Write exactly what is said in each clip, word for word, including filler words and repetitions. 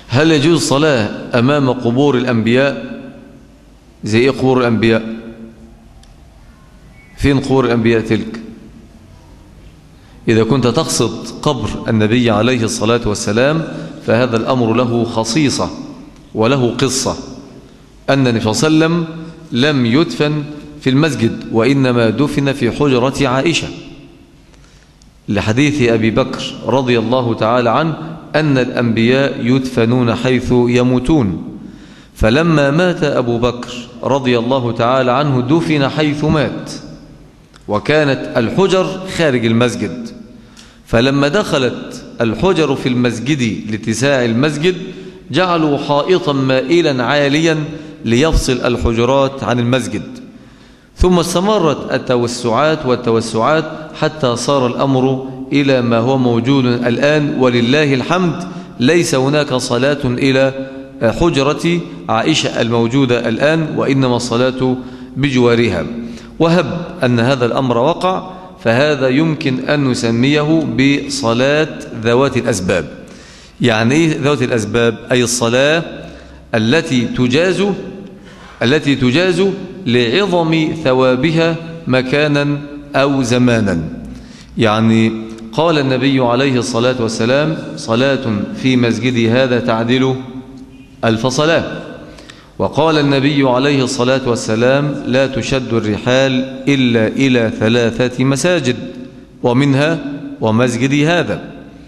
هل يجوز الصلاة أمام قبور الأنبياء؟ زي إيه قبور الأنبياء؟ فين قبور الأنبياء تلك؟ إذا كنت تقصد قبر النبي عليه الصلاة والسلام فهذا الأمر له خصيصة وله قصة، أن النبي صلى الله عليه وسلم لم يدفن في المسجد، وإنما دفن في حجرة عائشة، لحديث أبي بكر رضي الله تعالى عنه أن الأنبياء يدفنون حيث يموتون، فلما مات أبو بكر رضي الله تعالى عنه دفن حيث مات، وكانت الحجر خارج المسجد، فلما دخلت الحجر في المسجد لاتساع المسجد جعلوا حائطا مائلا عاليا ليفصل الحجرات عن المسجد، ثم استمرت التوسعات والتوسعات حتى صار الأمر إلى ما هو موجود الآن، ولله الحمد ليس هناك صلاة إلى حجرة عائشة الموجودة الآن، وإنما الصلاة بجوارها. وهب أن هذا الأمر وقع، فهذا يمكن أن نسميه بصلاة ذوات الأسباب. يعني إيه ذوات الأسباب؟ أي الصلاة التي تجاز التي تجاز لعظم ثوابها مكانا أو زمانا. يعني قال النبي عليه الصلاة والسلام: صلاة في مسجدي هذا تعدل ألف صلاة. وقال النبي عليه الصلاة والسلام: لا تشد الرحال إلا إلى ثلاثة مساجد ومنها ومسجدي هذا.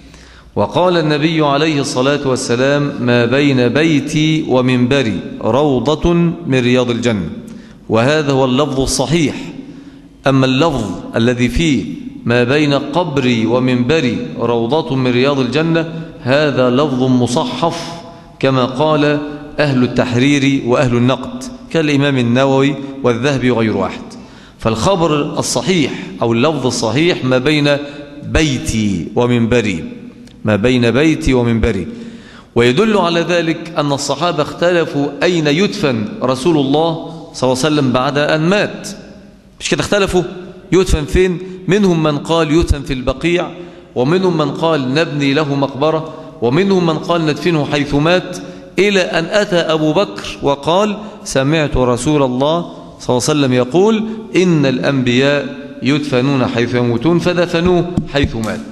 وقال النبي عليه الصلاة والسلام: ما بين بيتي ومنبري روضة من رياض الجنة. وهذا هو اللفظ الصحيح. أما اللفظ الذي فيه ما بين قبري ومنبري روضة من رياض الجنة، هذا لفظ مصحف كما قال أهل التحرير وأهل النقد كالإمام النووي والذهبي وغير واحد. فالخبر الصحيح أو اللفظ الصحيح ما بين بيتي ومنبري، ما بين بيتي ومنبري. ويدل على ذلك أن الصحابة اختلفوا أين يدفن رسول الله صلى الله عليه وسلم بعد أن مات. مش كده اختلفوا يدفن فين؟ منهم من قال يدفن في البقيع، ومنهم من قال نبني له مقبرة، ومنهم من قال ندفنه حيث مات، إلى أن أتى أبو بكر وقال: سمعت رسول الله صلى الله عليه وسلم يقول إن الأنبياء يدفنون حيث يموتون، فدفنوه حيث مات.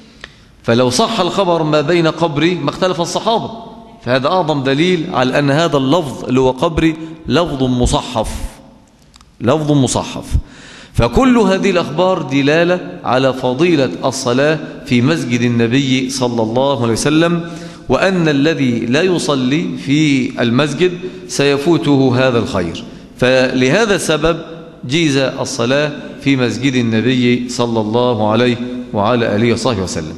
فلو صح الخبر ما بين قبري ما اختلف الصحابة، فهذا أعظم دليل على أن هذا اللفظ اللي هو قبري لفظ مصحف، لفظ مصحف. فكل هذه الأخبار دلالة على فضيلة الصلاة في مسجد النبي صلى الله عليه وسلم، وأن الذي لا يصلي في المسجد سيفوته هذا الخير. فلهذا السبب جيز الصلاة في مسجد النبي صلى الله عليه وعلى آله وصحبه وسلم.